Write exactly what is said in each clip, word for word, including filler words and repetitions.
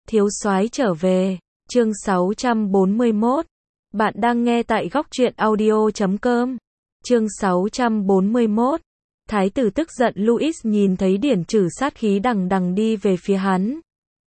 Thiếu soái trở về, chương sáu trăm bốn mươi mốt. Bạn đang nghe tại góc truyện audio chấm com. Chương sáu trăm bốn mươi mốt. Thái tử tức giận. Louis nhìn thấy Điển Trử sát khí đằng đằng đi về phía hắn.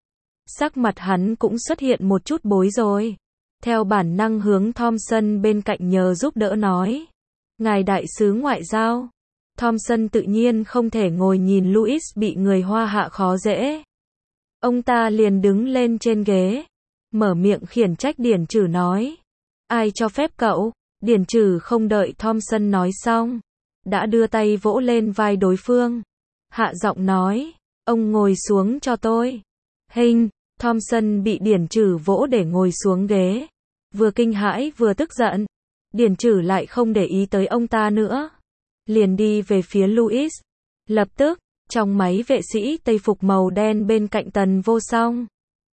Sắc mặt hắn cũng xuất hiện một chút bối rối. Theo bản năng hướng Thompson bên cạnh nhờ giúp đỡ nói. Ngài đại sứ ngoại giao. Thompson tự nhiên không thể ngồi nhìn Louis bị người Hoa hạ khó dễ. Ông ta liền đứng lên trên ghế, mở miệng khiển trách Điển Trử nói. Ai cho phép cậu? Điển Trử không đợi Thompson nói xong, đã đưa tay vỗ lên vai đối phương. Hạ giọng nói, ông ngồi xuống cho tôi. Hình, Thompson bị Điển Trử vỗ để ngồi xuống ghế. Vừa kinh hãi vừa tức giận. Điển Trử lại không để ý tới ông ta nữa. Liền đi về phía Louis. Lập tức, trong máy vệ sĩ tây phục màu đen bên cạnh Tần Vô Song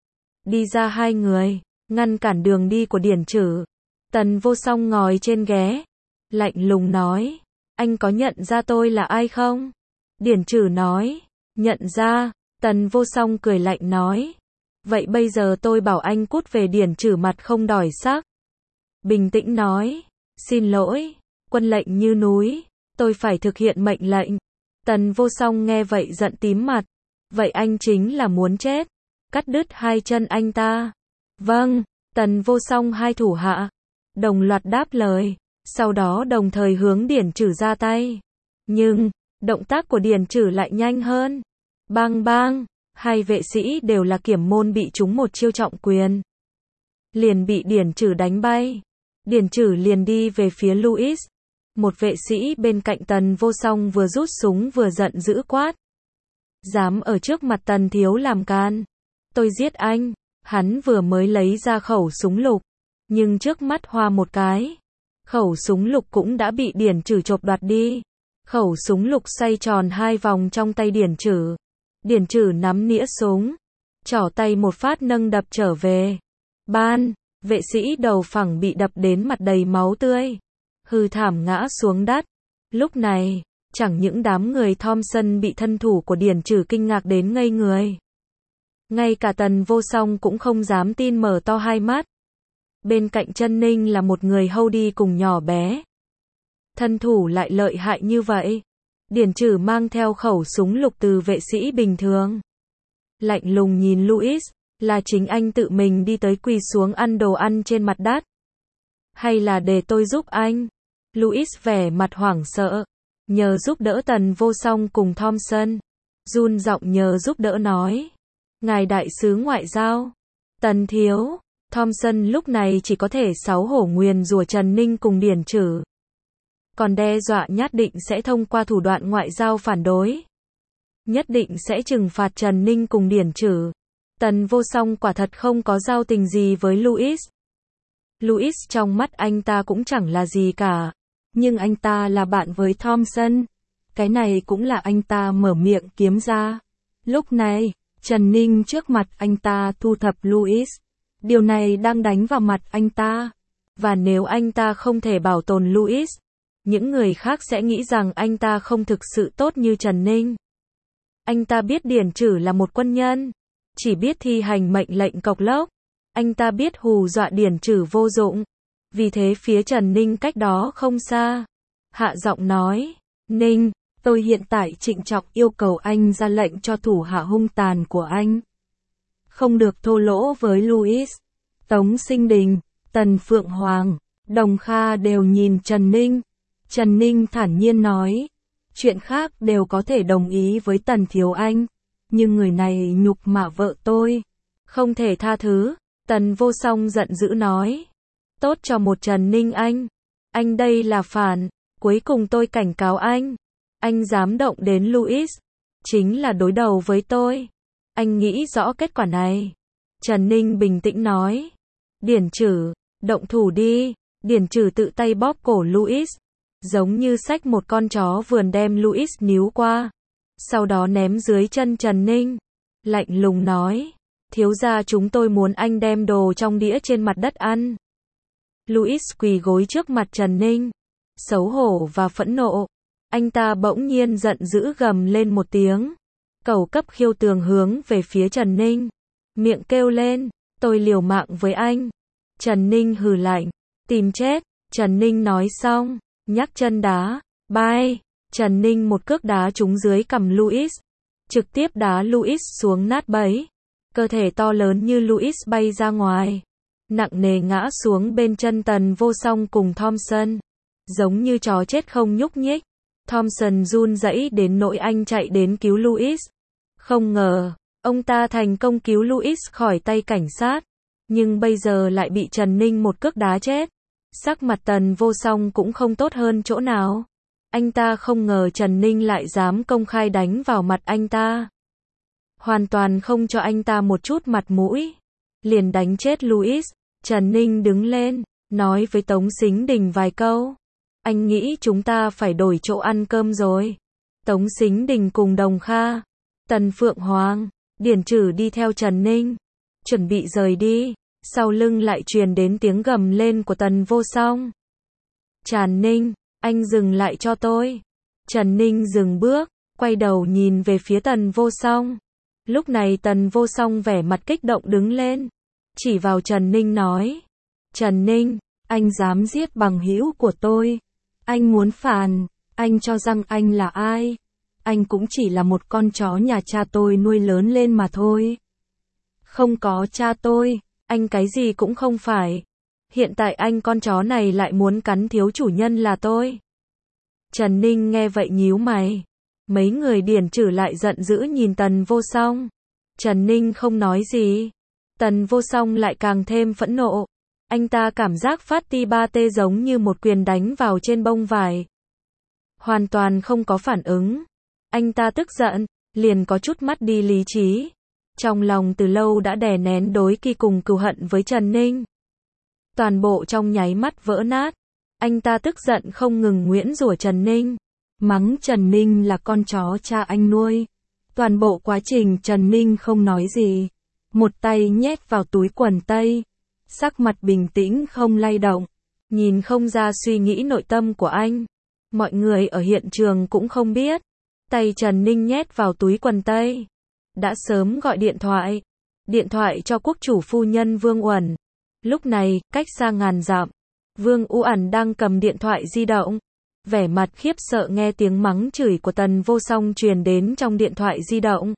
đi ra hai người, ngăn cản đường đi của Điển Trử. Tần Vô Song ngồi trên ghế, lạnh lùng nói, anh có nhận ra tôi là ai không? Điển Trử nói, nhận ra. Tần Vô Song cười lạnh nói, vậy bây giờ tôi bảo anh cút về. Điển Trử mặt không đổi sắc, bình tĩnh nói, xin lỗi, quân lệnh như núi, tôi phải thực hiện mệnh lệnh. Tần Vô Song nghe vậy giận tím mặt, vậy anh chính là muốn chết, cắt đứt hai chân anh ta. Vâng. Tần Vô Song hai thủ hạ đồng loạt đáp lời, sau đó đồng thời hướng Điển Trử ra tay. Nhưng, động tác của Điển Trử lại nhanh hơn. Bang bang, hai vệ sĩ đều là kiểm môn bị trúng một chiêu trọng quyền, liền bị Điển Trử đánh bay. Điển Trử liền đi về phía Louis. Một vệ sĩ bên cạnh Tần Vô Song vừa rút súng vừa giận dữ quát. Dám ở trước mặt Tần thiếu làm can. Tôi giết anh. Hắn vừa mới lấy ra khẩu súng lục. Nhưng trước mắt hoa một cái. Khẩu súng lục cũng đã bị Điển Trử chộp đoạt đi. Khẩu súng lục xoay tròn hai vòng trong tay Điển Trử. Điển Trử nắm nĩa súng. Trỏ tay một phát nâng đập trở về. Ban, vệ sĩ đầu phẳng bị đập đến mặt đầy máu tươi. Hư thảm ngã xuống đất. Lúc này, chẳng những đám người Thompson bị thân thủ của Điển Trử kinh ngạc đến ngây người. Ngay cả Tần Vô Song cũng không dám tin, mở to hai mắt. Bên cạnh Trần Ninh là một người hâu đi cùng nhỏ bé. Thân thủ lại lợi hại như vậy. Điển Trử mang theo khẩu súng lục từ vệ sĩ bình thường. Lạnh lùng nhìn Louis, là chính anh tự mình đi tới quỳ xuống ăn đồ ăn trên mặt đất? Hay là để tôi giúp anh? Louis vẻ mặt hoảng sợ, nhờ giúp đỡ Tần Vô Song cùng Thompson. Run giọng nhờ giúp đỡ nói. Ngài đại sứ ngoại giao. Tần thiếu. Thompson lúc này chỉ có thể xấu hổ nguyền rủa Trần Ninh cùng Điển Trử. Còn đe dọa nhất định sẽ thông qua thủ đoạn ngoại giao phản đối. Nhất định sẽ trừng phạt Trần Ninh cùng Điển Trử. Tần Vô Song quả thật không có giao tình gì với Louis. Louis trong mắt anh ta cũng chẳng là gì cả. Nhưng anh ta là bạn với Thompson. Cái này cũng là anh ta mở miệng kiếm ra. Lúc này, Trần Ninh trước mặt anh ta thu thập Louis. Điều này đang đánh vào mặt anh ta. Và nếu anh ta không thể bảo tồn Louis, những người khác sẽ nghĩ rằng anh ta không thực sự tốt như Trần Ninh. Anh ta biết Điển Trử là một quân nhân, chỉ biết thi hành mệnh lệnh cộc lốc. Anh ta biết hù dọa Điển Trử vô dụng. Vì thế phía Trần Ninh cách đó không xa, hạ giọng nói, Ninh, tôi hiện tại trịnh trọng yêu cầu anh ra lệnh cho thủ hạ hung tàn của anh. Không được thô lỗ với Louis. Tống Sinh Đình, Tần Phượng Hoàng, Đồng Kha đều nhìn Trần Ninh. Trần Ninh thản nhiên nói, chuyện khác đều có thể đồng ý với Tần thiếu anh. Nhưng người này nhục mạ vợ tôi, không thể tha thứ. Tần Vô Song giận dữ nói, tốt cho một Trần Ninh anh. Anh đây là phản. Cuối cùng tôi cảnh cáo anh. Anh dám động đến Louis, chính là đối đầu với tôi. Anh nghĩ rõ kết quả này. Trần Ninh bình tĩnh nói, Điển Trử, động thủ đi. Điển Trử tự tay bóp cổ Louis, giống như xách một con chó vườn đem Louis níu qua. Sau đó ném dưới chân Trần Ninh. Lạnh lùng nói, thiếu gia chúng tôi muốn anh đem đồ trong đĩa trên mặt đất ăn. Louis quỳ gối trước mặt Trần Ninh, xấu hổ và phẫn nộ. Anh ta bỗng nhiên giận dữ gầm lên một tiếng. Cầu cấp khiêu tường hướng về phía Trần Ninh. miệng kêu lên, tôi liều mạng với anh. Trần Ninh hừ lạnh, tìm chết. Trần Ninh nói xong, nhắc chân đá, bay. Trần Ninh một cước đá trúng dưới cằm Louis, trực tiếp đá Louis xuống nát bấy. Cơ thể to lớn như Louis bay ra ngoài, nặng nề ngã xuống bên chân Tần Vô Song cùng Thompson, giống như chó chết không nhúc nhích. Thompson run rẩy đến nỗi anh chạy đến cứu Louis. Không ngờ, ông ta thành công cứu Louis khỏi tay cảnh sát, nhưng bây giờ lại bị Trần Ninh một cước đá chết. Sắc mặt Tần Vô Song cũng không tốt hơn chỗ nào. Anh ta không ngờ Trần Ninh lại dám công khai đánh vào mặt anh ta. Hoàn toàn không cho anh ta một chút mặt mũi. Liền đánh chết Louis. Trần Ninh đứng lên, nói với Tống Sính Đình vài câu. Anh nghĩ chúng ta phải đổi chỗ ăn cơm rồi. Tống Sính Đình cùng Đồng Kha, Tần Phượng Hoàng, Điển Trử đi theo Trần Ninh, chuẩn bị rời đi. Sau lưng lại truyền đến tiếng gầm lên của Tần Vô Song. Trần Ninh, anh dừng lại cho tôi. Trần Ninh dừng bước, quay đầu nhìn về phía Tần Vô Song. Lúc này Tần Vô Song vẻ mặt kích động đứng lên, chỉ vào Trần Ninh nói. Trần Ninh, anh dám giết bằng hữu của tôi. Anh muốn phản, anh cho rằng anh là ai? Anh cũng chỉ là một con chó nhà cha tôi nuôi lớn lên mà thôi. Không có cha tôi, anh cái gì cũng không phải. Hiện tại anh con chó này lại muốn cắn thiếu chủ nhân là tôi. Trần Ninh nghe vậy nhíu mày. Mấy người Điển Trử lại giận dữ nhìn Tần Vô Song. Trần Ninh không nói gì. Tần Vô Song lại càng thêm phẫn nộ. Anh ta cảm giác phát ti ba tê giống như một quyền đánh vào trên bông vải. Hoàn toàn không có phản ứng. Anh ta tức giận, liền có chút mất đi lý trí. Trong lòng từ lâu đã đè nén đối kỳ cùng cừu hận với Trần Ninh. Toàn bộ trong nháy mắt vỡ nát. Anh ta tức giận không ngừng nguyễn rủa Trần Ninh. Mắng Trần Ninh là con chó cha anh nuôi. Toàn bộ quá trình Trần Ninh không nói gì. Một tay nhét vào túi quần tây. Sắc mặt bình tĩnh không lay động. Nhìn không ra suy nghĩ nội tâm của anh. Mọi người ở hiện trường cũng không biết. Tay Trần Ninh nhét vào túi quần tây. Đã sớm gọi điện thoại. Điện thoại cho quốc chủ phu nhân Vương Uẩn. Lúc này, cách xa ngàn dặm, Vương Uẩn đang cầm điện thoại di động. Vẻ mặt khiếp sợ nghe tiếng mắng chửi của Tần Vô Song truyền đến trong điện thoại di động.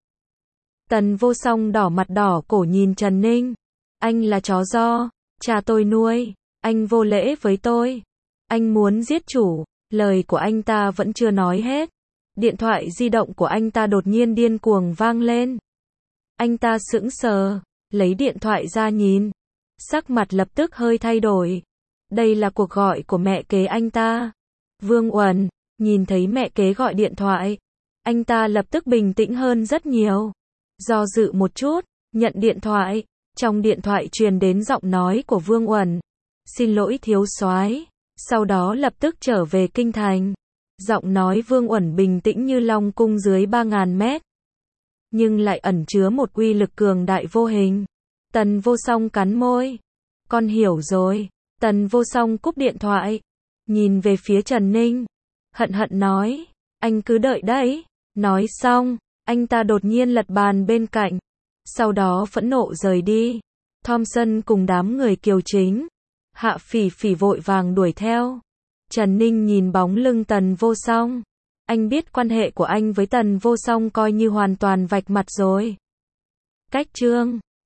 Tần Vô Song đỏ mặt đỏ cổ nhìn Trần Ninh. Anh là chó do cha tôi nuôi. Anh vô lễ với tôi. Anh muốn giết chủ. Lời của anh ta vẫn chưa nói hết. Điện thoại di động của anh ta đột nhiên điên cuồng vang lên. Anh ta sững sờ, lấy điện thoại ra nhìn. Sắc mặt lập tức hơi thay đổi. Đây là cuộc gọi của mẹ kế anh ta. Vương Uẩn, nhìn thấy mẹ kế gọi điện thoại. Anh ta lập tức bình tĩnh hơn rất nhiều. Do dự một chút, nhận điện thoại. Trong điện thoại truyền đến giọng nói của Vương Uẩn. Xin lỗi thiếu soái. Sau đó lập tức trở về kinh thành. Giọng nói Vương Uẩn bình tĩnh như long cung dưới ba ngàn mét. Nhưng lại ẩn chứa một uy lực cường đại vô hình. Tần Vô Song cắn môi. Con hiểu rồi. Tần Vô Song cúp điện thoại. Nhìn về phía Trần Ninh. Hận hận nói. Anh cứ đợi đấy. Nói xong, anh ta đột nhiên lật bàn bên cạnh. Sau đó phẫn nộ rời đi. Thompson cùng đám người Kiều Chính, Hạ Phỉ Phỉ vội vàng đuổi theo. Trần Ninh nhìn bóng lưng Tần Vô Song. Anh biết quan hệ của anh với Tần Vô Song coi như hoàn toàn vạch mặt rồi. Cách chương